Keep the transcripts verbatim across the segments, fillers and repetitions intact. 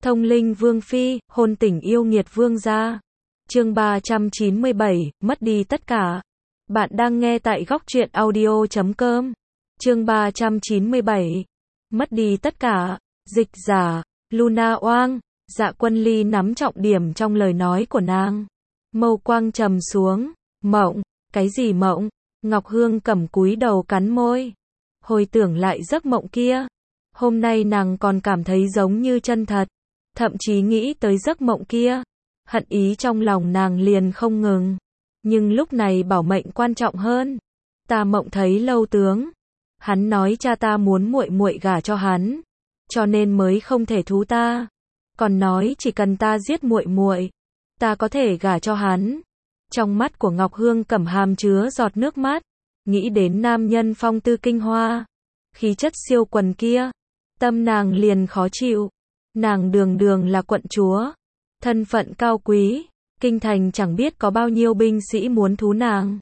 Thông linh vương phi, hôn tình yêu nghiệt vương gia. Chương ba trăm chín mươi bảy, mất đi tất cả. Bạn đang nghe tại góc truyện audio chấm com. Chương ba trăm chín mươi bảy, mất đi tất cả. Dịch giả, Luna Oang. Dạ Quân Ly nắm trọng điểm trong lời nói của nàng. Mâu quang trầm xuống. Mộng, cái gì mộng? Ngọc Hương Cẩm cúi đầu cắn môi. Hồi tưởng lại giấc mộng kia. Hôm nay nàng còn cảm thấy giống như chân thật. Thậm chí nghĩ tới giấc mộng kia. Hận ý trong lòng nàng liền không ngừng. Nhưng lúc này bảo mệnh quan trọng hơn. Ta mộng thấy Lâu tướng. Hắn nói cha ta muốn muội muội gả cho hắn. Cho nên mới không thể thú ta. Còn nói chỉ cần ta giết muội muội, ta có thể gả cho hắn. Trong mắt của Ngọc Hương Cẩm hàm chứa giọt nước mắt. Nghĩ đến nam nhân phong tư kinh hoa. Khí chất siêu quần kia. Tâm nàng liền khó chịu. Nàng đường đường là quận chúa. Thân phận cao quý. Kinh thành chẳng biết có bao nhiêu binh sĩ muốn thú nàng.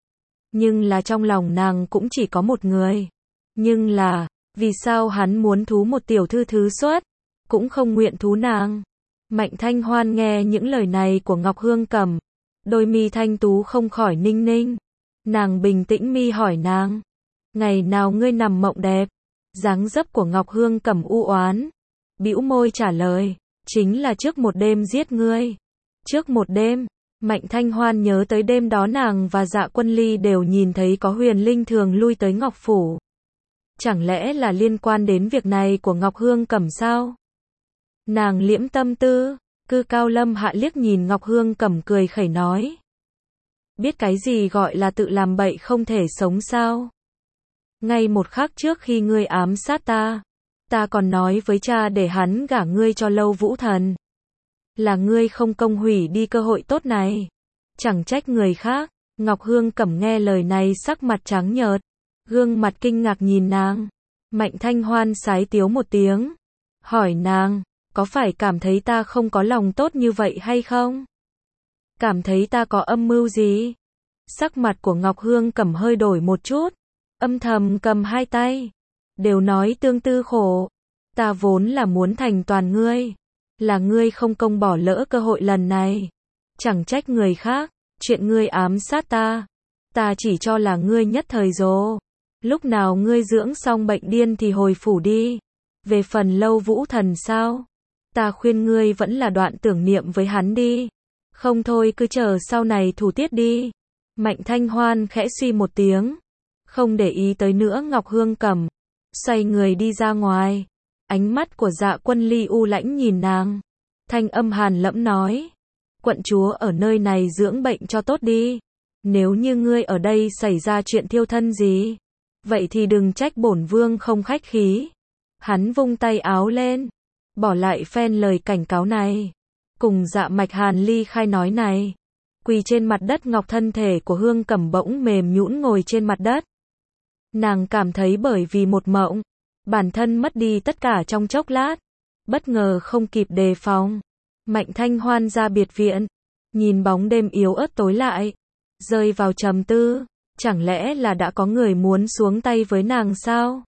Nhưng là trong lòng nàng cũng chỉ có một người. Nhưng là, vì sao hắn muốn thú một tiểu thư thứ xuất, cũng không nguyện thú nàng. Mạnh Thanh Hoan nghe những lời này của Ngọc Hương Cẩm. Đôi mi thanh tú không khỏi ninh ninh. Nàng bình tĩnh mi hỏi nàng. Ngày nào ngươi nằm mộng đẹp? Dáng dấp của Ngọc Hương Cẩm u oán. Bĩu môi trả lời. Chính là trước một đêm giết ngươi. Trước một đêm. Mạnh Thanh Hoan nhớ tới đêm đó nàng và Dạ Quân Ly đều nhìn thấy có huyền linh thường lui tới Ngọc Phủ. Chẳng lẽ là liên quan đến việc này của Ngọc Hương Cẩm sao? Nàng liễm tâm tư. Cư Cao Lâm Hạ liếc nhìn Ngọc Hương Cẩm cười khẩy nói. Biết cái gì gọi là tự làm bậy không thể sống sao? Ngay một khắc trước khi ngươi ám sát ta, ta còn nói với cha để hắn gả ngươi cho Lâu Vũ Thần. Là ngươi không công hủy đi cơ hội tốt này. Chẳng trách người khác. Ngọc Hương Cẩm nghe lời này sắc mặt trắng nhợt. Gương mặt kinh ngạc nhìn nàng. Mạnh Thanh Hoan sái tiếu một tiếng. Hỏi nàng, có phải cảm thấy ta không có lòng tốt như vậy hay không? Cảm thấy ta có âm mưu gì? Sắc mặt của Ngọc Hương Cẩm hơi đổi một chút. Âm thầm cầm hai tay. Đều nói tương tư khổ. Ta vốn là muốn thành toàn ngươi. Là ngươi không công bỏ lỡ cơ hội lần này. Chẳng trách người khác. Chuyện ngươi ám sát ta. Ta chỉ cho là ngươi nhất thời rồ. Lúc nào ngươi dưỡng xong bệnh điên thì hồi phủ đi. Về phần Lâu Vũ Thần sao? Ta khuyên ngươi vẫn là đoạn tưởng niệm với hắn đi. Không thôi cứ chờ sau này thủ tiết đi. Mạnh Thanh Hoan khẽ suy một tiếng. Không để ý tới nữa Ngọc Hương Cẩm. Xoay người đi ra ngoài. Ánh mắt của Dạ Quân Ly u lãnh nhìn nàng. Thanh âm hàn lẫm nói. Quận chúa ở nơi này dưỡng bệnh cho tốt đi. Nếu như ngươi ở đây xảy ra chuyện thiêu thân gì, vậy thì đừng trách bổn vương không khách khí. Hắn vung tay áo lên. Bỏ lại phen lời cảnh cáo này. Cùng Dạ Mạch Hàn ly khai nói này. Quỳ trên mặt đất ngọc thân thể của Hương Cẩm bỗng mềm nhũn ngồi trên mặt đất. Nàng cảm thấy bởi vì một mộng, bản thân mất đi tất cả trong chốc lát. Bất ngờ không kịp đề phòng. Mạnh Thanh Hoan ra biệt viện. Nhìn bóng đêm yếu ớt tối lại. Rơi vào trầm tư. Chẳng lẽ là đã có người muốn xuống tay với nàng sao?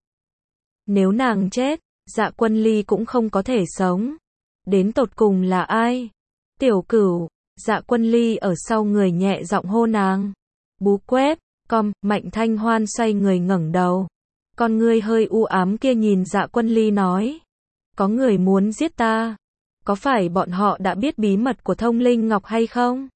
Nếu nàng chết, Dạ Quân Ly cũng không có thể sống. Đến tột cùng là ai? Tiểu Cửu. Dạ Quân Ly ở sau người nhẹ giọng hô nàng. Bú quét, com, Mạnh Thanh Hoan xoay người ngẩng đầu. Con ngươi hơi u ám kia nhìn Dạ Quân Ly nói. Có người muốn giết ta. Có phải bọn họ đã biết bí mật của Thông Linh Ngọc hay không?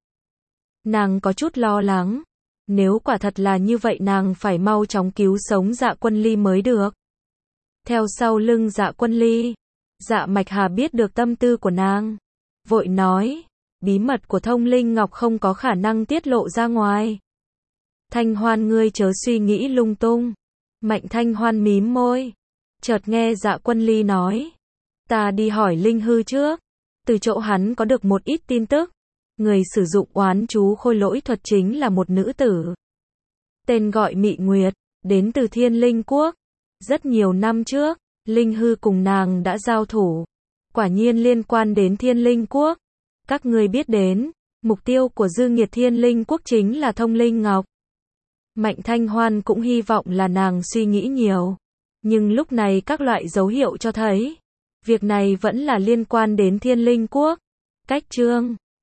Nàng có chút lo lắng. Nếu quả thật là như vậy nàng phải mau chóng cứu sống Dạ Quân Ly mới được. Theo sau lưng Dạ Quân Ly, Dạ Mạch Hà biết được tâm tư của nàng. Vội nói, bí mật của Thông Linh Ngọc không có khả năng tiết lộ ra ngoài. Thanh Hoan ngươi chớ suy nghĩ lung tung. Mạnh Thanh Hoan mím môi. Chợt nghe Dạ Quân Ly nói. Ta đi hỏi Linh Hư trước. Từ chỗ hắn có được một ít tin tức. Người sử dụng oán chú khôi lỗi thuật chính là một nữ tử. Tên gọi Mị Nguyệt, đến từ Thiên Linh Quốc. Rất nhiều năm trước, Linh Hư cùng nàng đã giao thủ. Quả nhiên liên quan đến Thiên Linh Quốc. Các ngươi biết đến, mục tiêu của dư nghiệt Thiên Linh Quốc chính là Thông Linh Ngọc. Mạnh Thanh Hoan cũng hy vọng là nàng suy nghĩ nhiều. Nhưng lúc này các loại dấu hiệu cho thấy, Việc này vẫn là liên quan đến Thiên Linh Quốc. Cách chương